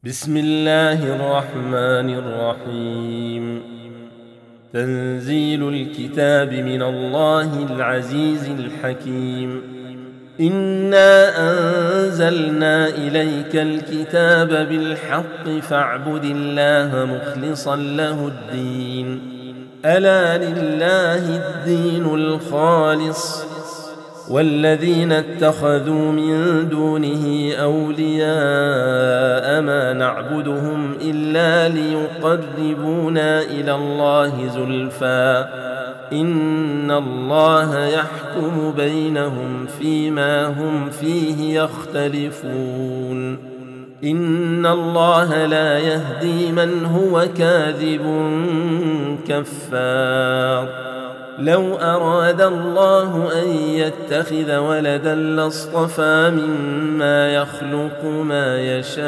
بسم الله الرحمن الرحيم. تنزيل الكتاب من الله العزيز الحكيم. إنا أنزلنا إليك الكتاب بالحق فاعبد الله مخلصا له الدين. ألا لله الدين الخالص والذين اتخذوا من دونه أولياء ما نعبدهم إلا ليقربونا إلى الله زلفى إن الله يحكم بينهم فيما هم فيه يختلفون. إن الله لا يهدي من هو كاذب كفار. لو أراد الله أن يتخذ ولدا لاصطفى مما يخلق ما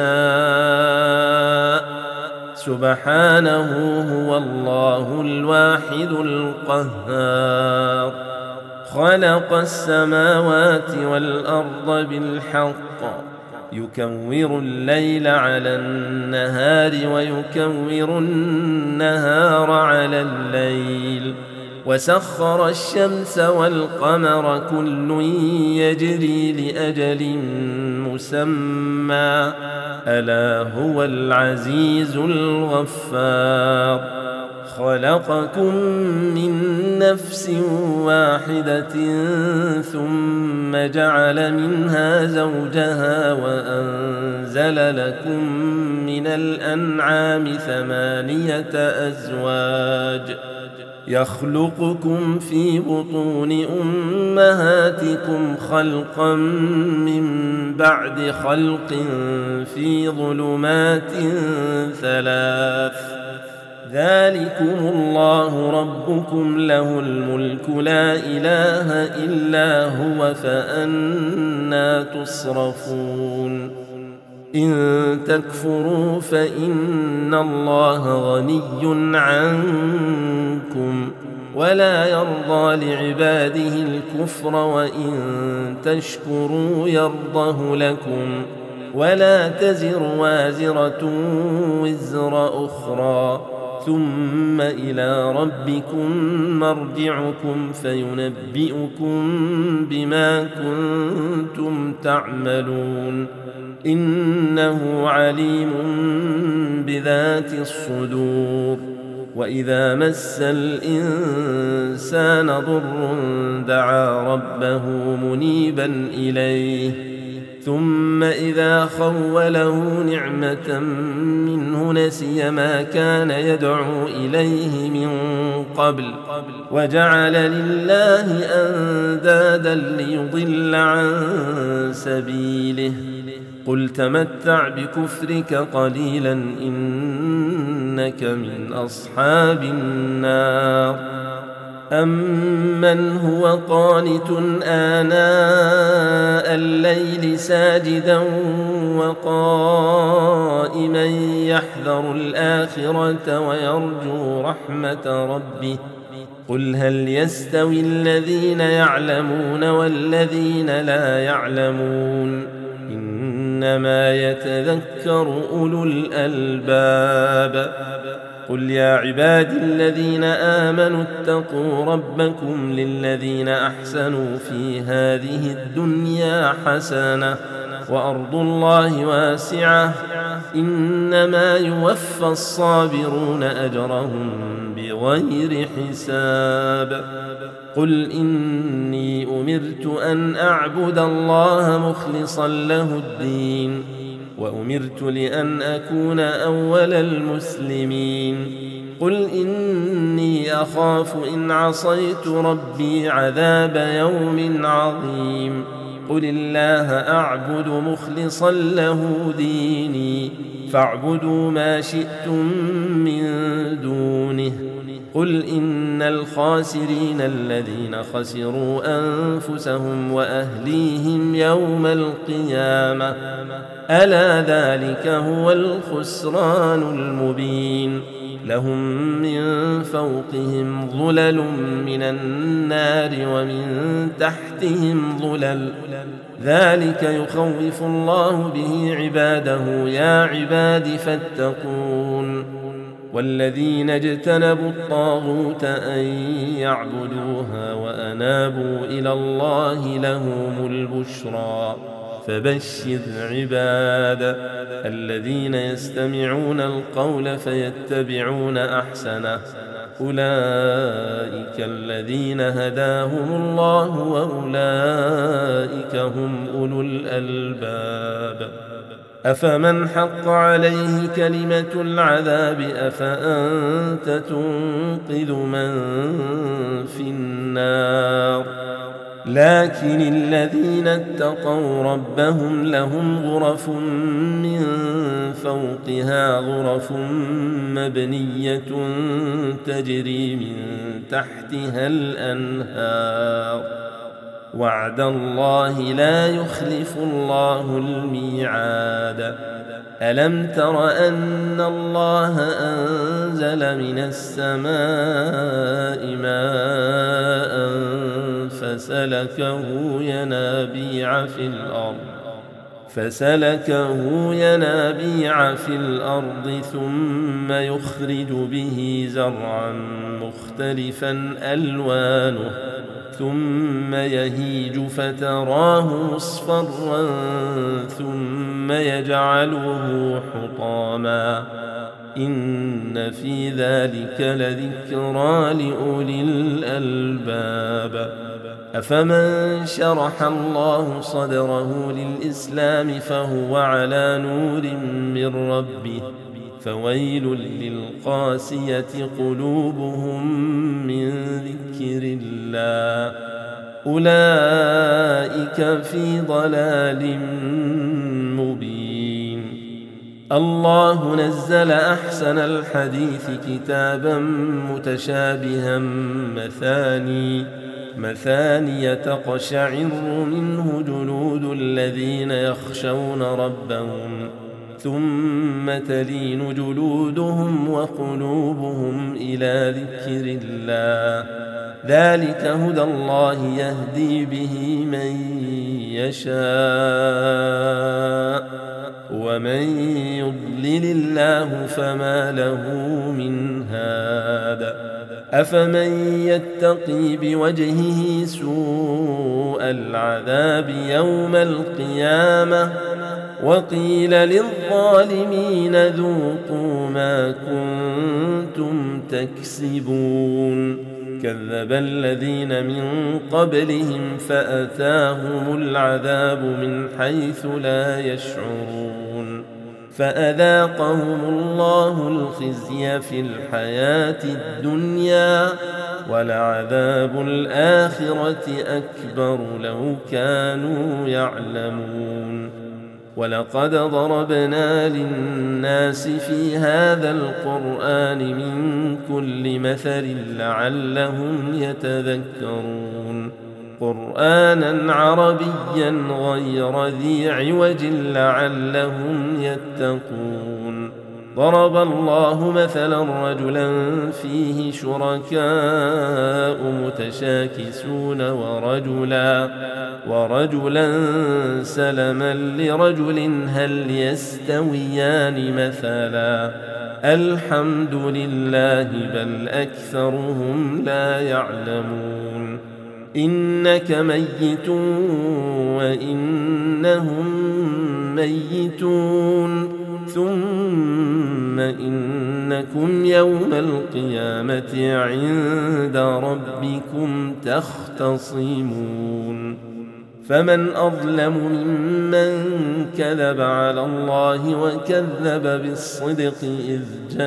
يشاء سبحانه هو الله الواحد القهار. خلق السماوات والأرض بالحق يكور الليل على النهار ويكور النهار على الليل وسخر الشمس والقمر كل يجري لأجل مسمى ألا هو العزيز الغفار. خلقكم من نفس واحدة ثم جعل منها زوجها وأنزل لكم من الأنعام 8 أزواج يخلقكم في بطون أمهاتكم خلقا من بعد خلق في ظلمات 3 ذلكم الله ربكم له الملك لا إله إلا هو فأنى تصرفون. إن تكفروا فإن الله غني عنكم ولا يرضى لعباده الكفر وإن تشكروا يرضه لكم ولا تزر وازرة وزر أخرى ثم إلى ربكم مرجعكم فينبئكم بما كنتم تعملون إنه عليم بذات الصدور. وإذا مس الإنسان ضر دعا ربه منيبا إليه ثم إذا خوله نعمة منه نسي ما كان يدعو إليه من قبل وجعل لله أندادا ليضل عن سبيله. قل تمتع بكفرك قليلا إنك من أصحاب النار. أمن هو قانت آناء الليل ساجدا وقائما يحذر الآخرة ويرجو رحمة ربه قل هل يستوي الذين يعلمون والذين لا يعلمون إنما يتذكر أولو الألباب. قل يا عبادي الذين آمنوا اتقوا ربكم للذين أحسنوا في هذه الدنيا حسنة وأرض الله واسعة إنما يوفى الصابرون أجرهم بغير حساب. قل إني أمرت أن أعبد الله مخلصا له الدين وأمرت لأن أكون أول المسلمين. قل إني أخاف إن عصيت ربي عذاب يوم عظيم. قل الله أعبد مخلصا له ديني فاعبدوا ما شئتم من دونه. قل إن الخاسرين الذين خسروا أنفسهم وأهليهم يوم القيامة ألا ذلك هو الخسران المبين. لهم من فوقهم ظلل من النار ومن تحتهم ظلل ذلك يخوف الله به عباده يا عباد فاتقون والذين اجتنبوا الطاغوت أن يعبدوها وأنابوا إلى الله لهم البشرى فبشر عباد الذين يستمعون القول فيتبعون أحسنه أولئك الذين هداهم الله وأولئك هم أولو الألباب أفمن حق عليه كلمة العذاب أفأنت تنقذ من في النار لكن الذين اتقوا ربهم لهم غرف من فوقها غرف مبنية تجري من تحتها الأنهار وعد الله لا يخلف الله الميعاد ألم تر أن الله أنزل من السماء ماء فسلكه ينابيع في الأرض ثم يخرج به زرعا مختلفا ألوانه ثم يهيج فتراه مصفرا ثم يجعله حطاما إن في ذلك لذكرى لأولي الألباب أفمن شرح الله صدره للإسلام فهو على نور من ربه فويل للقاسية قلوبهم من ذكر الله أولئك في ضلال مبين الله نزل أحسن الحديث كتابا متشابها مثاني تقشعر منه جلود الذين يخشون ربهم ثم تلين جلودهم وقلوبهم إلى ذكر الله ذلك هدى الله يهدي به من يشاء ومن يضلل الله فما له من هاد أفمن يتقي بوجهه سوء العذاب يوم القيامة وقيل للظالمين ذوقوا ما كنتم تكسبون كذب الذين من قبلهم فأتاهم العذاب من حيث لا يشعرون فأذاقهم الله الخزي في الحياة الدنيا ولعذاب الآخرة أكبر لو كانوا يعلمون ولقد ضربنا للناس في هذا القرآن من كل مثل لعلهم يتذكرون قرآنا عربيا غير ذي عوج لعلهم يتقون ضرب الله مثلا رجلا فيه شركاء متشاكسون ورجلا سلما لرجل هل يستويان مثلا الحمد لله بل أكثرهم لا يعلمون إنك ميت وإنهم ميتون ثم إنكم يوم القيامة عند ربكم تختصمون فمن أظلم ممن كذب على الله وكذب بالصدق إذ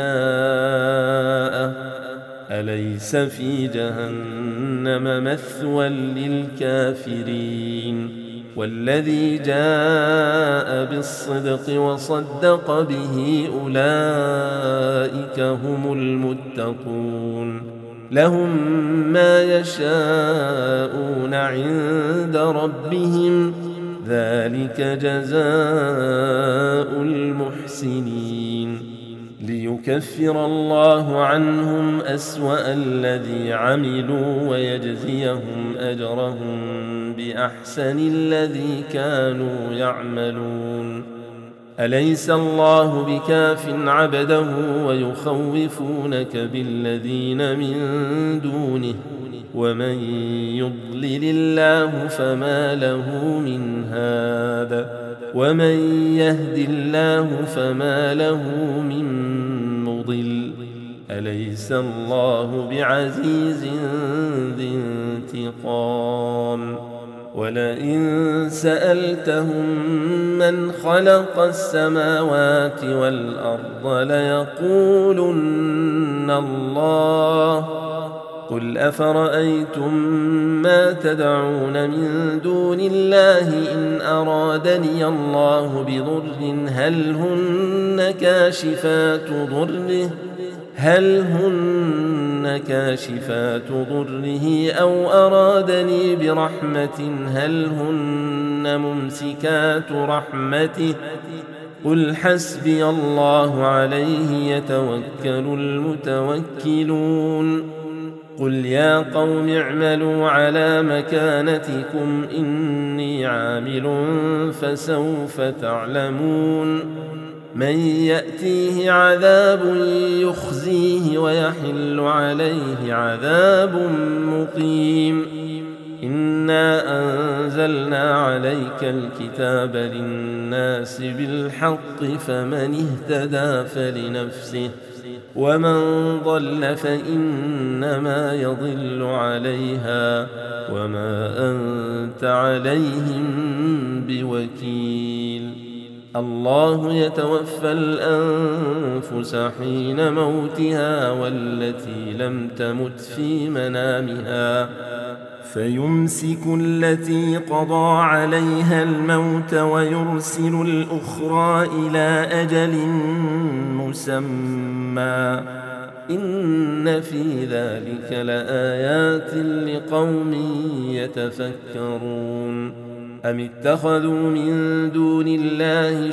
جاءه أليس في جهنم مثوى للكافرين والذي جاء بالصدق وصدق به أولئك هم المتقون لهم ما يشاءون عند ربهم ذلك جزاء المحسنين ليكفر الله عنهم أسوأ الذي عملوا ويجزيهم أجرهم بأحسن الذي كانوا يعملون. أليس الله بكاف عبده ويخوفونك بالذين من دونه ومن يضلل الله فما له من هاد ومن يهد الله فما له من مضل. أليس الله بعزيز ذي انتقام. ولئن سألتهم من خلق السماوات والأرض ليقولن الله. قل أفرأيتم ما تدعون من دون الله إن أرادني الله بضر هل هن كاشفات ضره أو أرادني برحمة هل هن ممسكات رحمته. قل حسبي الله عليه يتوكل المتوكلون. قل يا قوم اعملوا على مكانتكم إني عامل فسوف تعلمون من يأتيه عذاب يخزيه ويحل عليه عذاب مقيم. إنا أنزلنا عليك الكتاب للناس بالحق فمن اهتدى فلنفسه ومن ضل فإنما يضل عليها وما أنت عليهم بوكيل. الله يتوفى الأنفس حين موتها والتي لم تمت في منامها فيمسك التي قضى عليها الموت ويرسل الأخرى إلى أجل مسمى إن في ذلك لآيات لقوم يتفكرون. أم اتخذوا من دون الله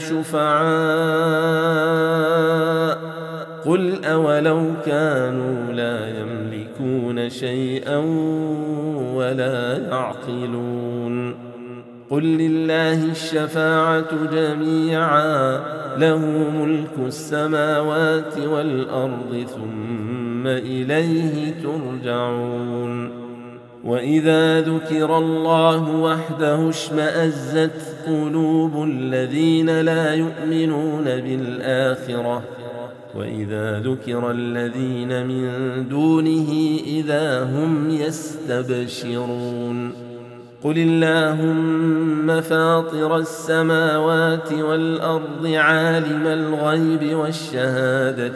شفعاء قل أولو كانوا لا يملكون شيئا ولا يعقلون. قل لله الشفاعة جميعا له ملك السماوات والأرض ثم إليه ترجعون. وإذا ذكر الله وحده اشمأزت قلوب الذين لا يؤمنون بالآخرة وإذا ذكر الذين من دونه إذا هم يستبشرون. قل اللهم فاطر السماوات والأرض عالم الغيب والشهادة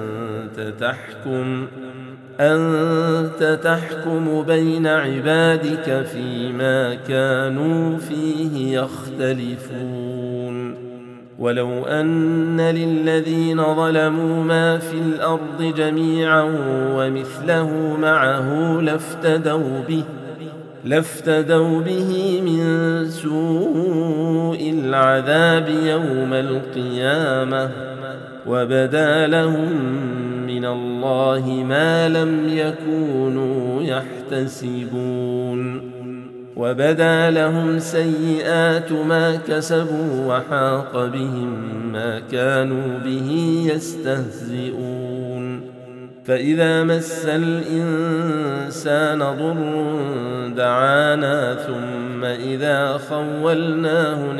أنت تحكم بين عبادك فيما كانوا فيه يختلفون. ولو أن للذين ظلموا ما في الأرض جميعا ومثله معه لافتدوا به من سوء العذاب يوم القيامة وبدا لهم من الله ما لم يكونوا يحتسبون. وبدا لهم سيئات ما كسبوا وحاق بهم ما كانوا به يستهزئون. فإذا مس الإنسان ضر دعانا ثم إذا خولناه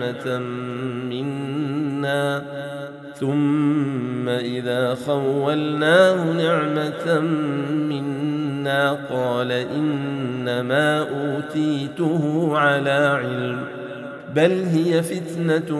نعمة منا قال إنما أوتيته على علم بل هي فتنة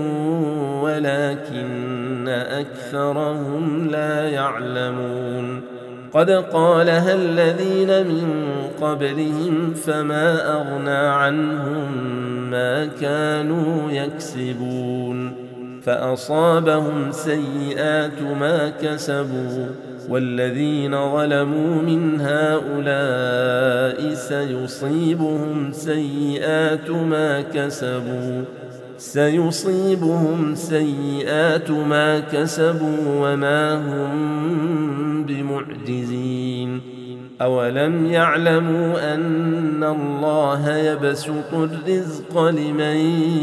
ولكن أكثرهم لا يعلمون. قد قالها الذين من قبلهم فما أغنى عنهم ما كانوا يكسبون فأصابهم سيئات ما كسبوا والذين ظلموا من هؤلاء سيصيبهم سيئات ما كسبوا سيصيبهم سيئات ما كسبوا وما هم بمعجزين أولم يعلموا أن الله يبسط الرزق لمن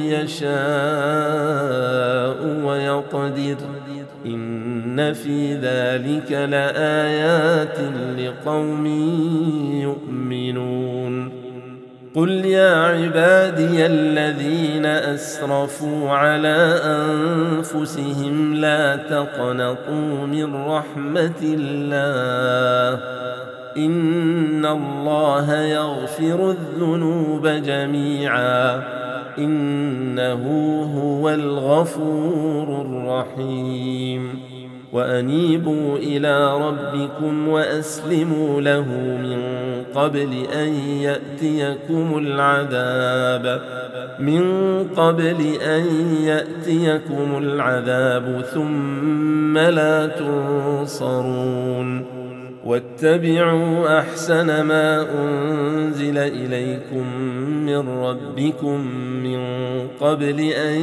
يشاء ويقدر إن في ذلك لآيات لقوم يؤمنون قل يا عبادي الذين أسرفوا على أنفسهم لا تقنطوا من رحمة الله إن الله يغفر الذنوب جميعا إنه هو الغفور الرحيم وأنيبوا إلى ربكم وأسلموا له من قبل أن يأتيكم العذاب ثم لا تنصرون واتبعوا أحسن ما أنزل إليكم من ربكم من قبل أن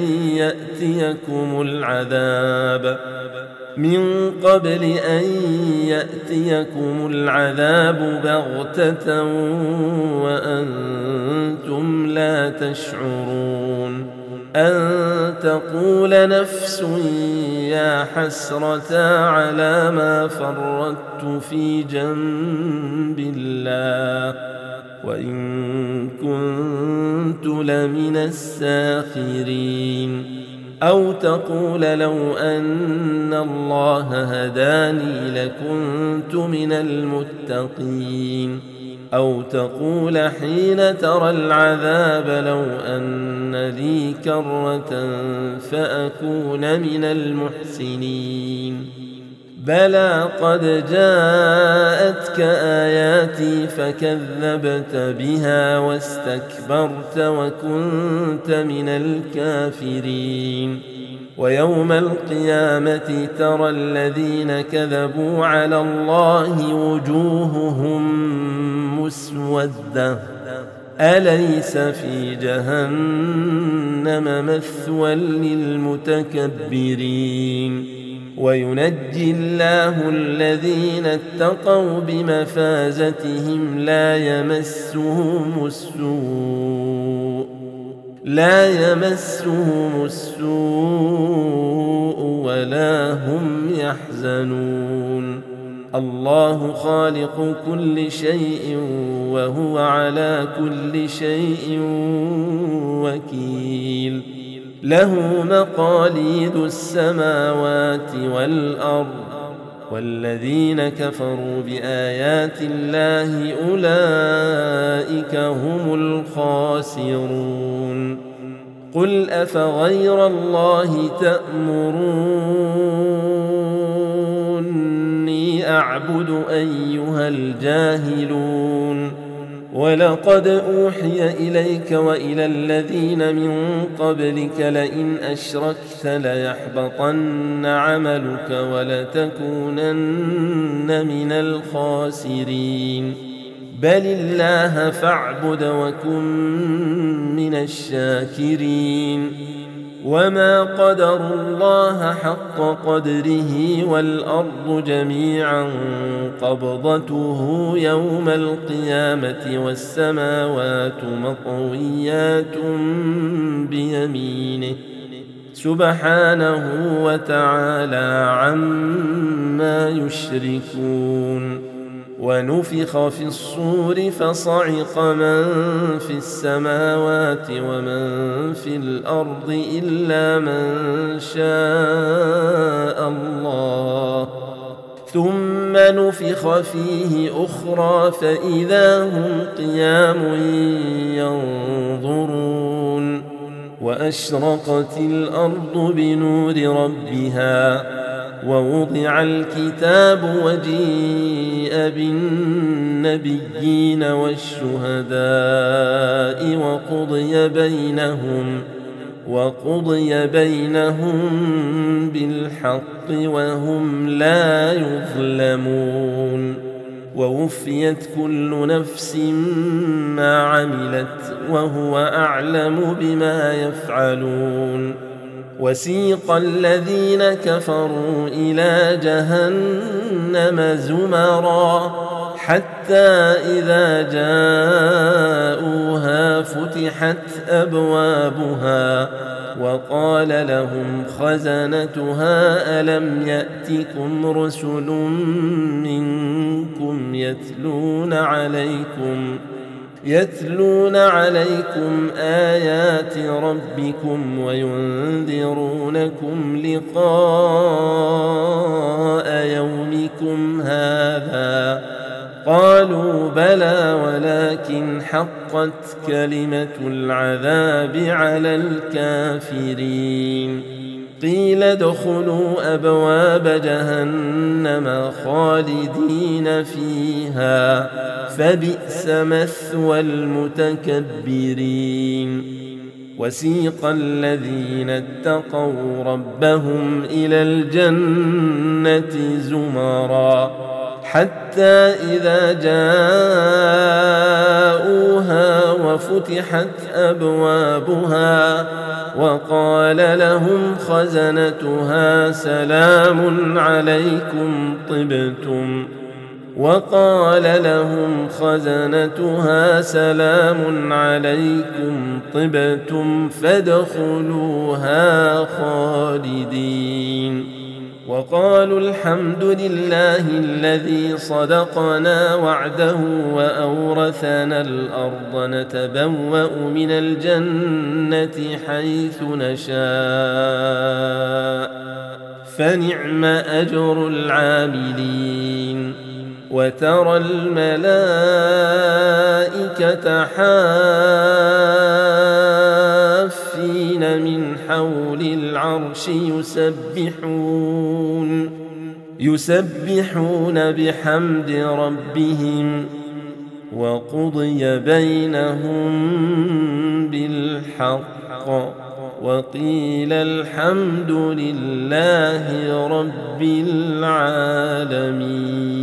يأتيكم العذاب بغتة وأنتم لا تشعرون أن تقول نفس يا حسرة على ما فرطت في جنب الله وإن كنت لمن الساخرين أو تقول لو أن الله هداني لكنت من المتقين أو تقول حين ترى العذاب لو أن لي كرة فأكون من المحسنين بلى قد جاءتك آياتي فكذبت بها واستكبرت وكنت من الكافرين ويوم القيامة ترى الذين كذبوا على الله وجوههم مسودة أليس في جهنم مثوى للمتكبرين وينجي الله الذين اتقوا بمفازتهم لا يمسهم السوء ولا هم يحزنون الله خالق كل شيء وهو على كل شيء وكيل له مقاليد السماوات والأرض والذين كفروا بآيات الله أولئك هم الخاسرون قل أفغير الله تأمروني أعبد أيها الجاهلون ولقد أوحي إليك وإلى الذين من قبلك لئن أشركت ليحبطن عملك ولتكونن من الخاسرين بل الله فاعبد وكن من الشاكرين وما قدروا الله حق قدره والأرض جميعا قبضته يوم القيامة والسماوات مطويات بيمينه سبحانه وتعالى عما يشركون ونفخ في الصور فصعق من في السماوات ومن في الأرض إلا من شاء الله ثم نفخ فيه أخرى فإذا هم قيام ينظرون وأشرقت الأرض بنور ربها ووضع الكتاب وجيء بالنبيين والشهداء وقضي بينهم بالحق وهم لا يظلمون ووفيت كل نفس ما عملت وهو أعلم بما يفعلون. وسيق الذين كفروا إلى جهنم زمرا حتى إذا جاءوها فتحت أبوابها وقال لهم خزنتها ألم يأتكم رسل منكم يتلون عليكم آيات ربكم وينذرونكم لقاء يومكم هذا؟ قالوا بلى ولكن حقت كلمة العذاب على الكافرين. قيل ادخلوا أبواب جهنم خالدين فيها فبئس مثوى المتكبرين. وسيق الذين اتقوا ربهم إلى الجنة زمرا حتى إذا جاءوها وفتحت أبوابها وقال لهم خزنتها سلام عليكم طبتم فادخلوها خالدين. وقالوا الحمد لله الذي صدقنا وعده وأورثنا الأرض نتبوأ من الجنة حيث نشاء فنعم أجر العاملين. وترى الملائكة حافين من حول العرش يسبحون بحمد ربهم وقضي بينهم بالحق وقيل الحمد لله رب العالمين.